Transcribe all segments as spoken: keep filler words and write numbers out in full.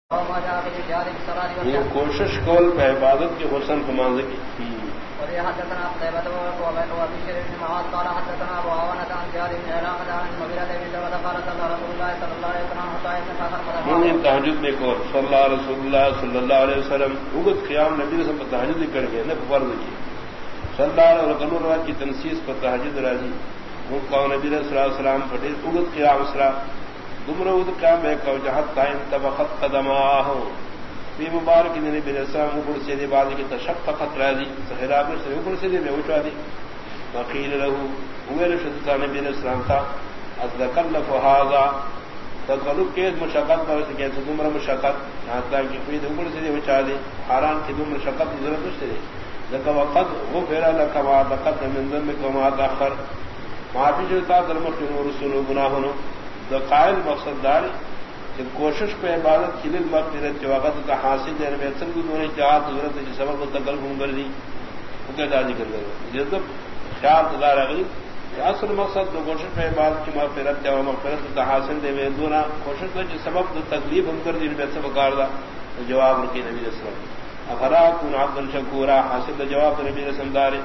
یہ کوشش کول پہ عبادت کے حسن کماند کی تہجد میں کو صلی اللہ رسول اللہ صلی اللہ علیہ وسلم اگت قیام نبی سے تہجد کر گئے نہ فرض کی صلی اللہ علیہ وسلم کی تنسیص پر تہجد راضی وہ قوم نبی صلی اللہ علیہ وسلم پڑھے اگت قیام اسرا دمرود قیام ہے کہ جہت تائن تبخت قدماہ فی مبارک نبی علیہ السلام اوپر سے دی بعد کی تشققت راضی صحرا میں سے اوپر سے دی میں اٹھا دی وقیل له هو رشد نبی علیہ السلام تھا اتکلف هذا تکلف کے مشقت پر سے کہ دمر مشقت حتی کہ کوئی اوپر سے دی اٹھا دی حرام کی دمر مشقت ضرورت سے دی لك وقد غفر لك ما تقدم من ذنبك وما تاخر معافی جو تا درمخ رسول گناہوں تو قائل مقصد دار کہ کوشش پہ عبادت کی لیے مغفرت کے وقت کا حاصل ہے میں اصل کو دونوں اتحاد ضرورت ہے سبب کو تکلف کر دی وہ کیا دادی کر گئے جب خیال دار اگلی اصل مقصد تو کوشش پہ عبادت کی مغفرت ہے وہ مغفرت کا حاصل ہے میں دونوں کوشش کا جو سبب تو تکلیف ہم کر دی میں سے بکار دا جواب رکھی نبی صلی اللہ علیہ وسلم افرا کن عبد الشکورا حاصل جواب نبی صلی اللہ علیہ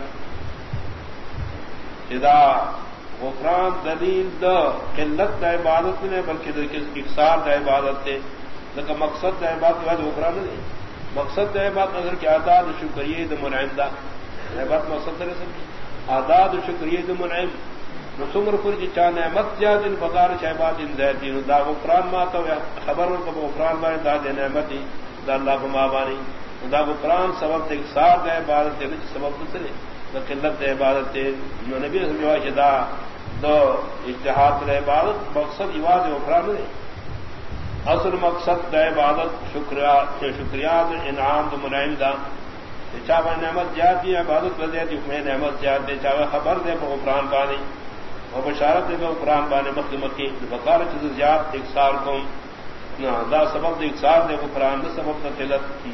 وسلم اذا غفران دلیل دا قلت دا عبادت نے بلکہ اکثار دا عبادت ہے لیکن مقصد دا عبادت کے بعد غفران نہیں مقصد دا عبادت نظر کی آداد شکریہ دا منعم دا عبادت مقصد دا رسل آداد شکریہ دا منعم نسمر پر کی چاہ نعمت زیاد ان بغار شہبات ان زیادین دا غفران ماتا خبر ورکا غفران بانی دا دا نعمتی دا اللہ کو مابانی دا غفران سبب دا اکثار دا عبادت ہے سبب دا سلے قلت عبادت نبی رسول اللہ دا دو اجتہاد عبادت مقصد عباد غفران نہیں اصل مقصد دا عبادت شکریات انعام دا منعم دا چاہے نعمت زیاد دی عبادت بدے دی میں نعمت زیاد دے چاہے خبر دے غفران پانی اور بشارت دے غفران پانے مکی مکی بقار چیز زیاد اکثار کو دا سبب دا اکثار دے غفران دا سبب دا قلت کی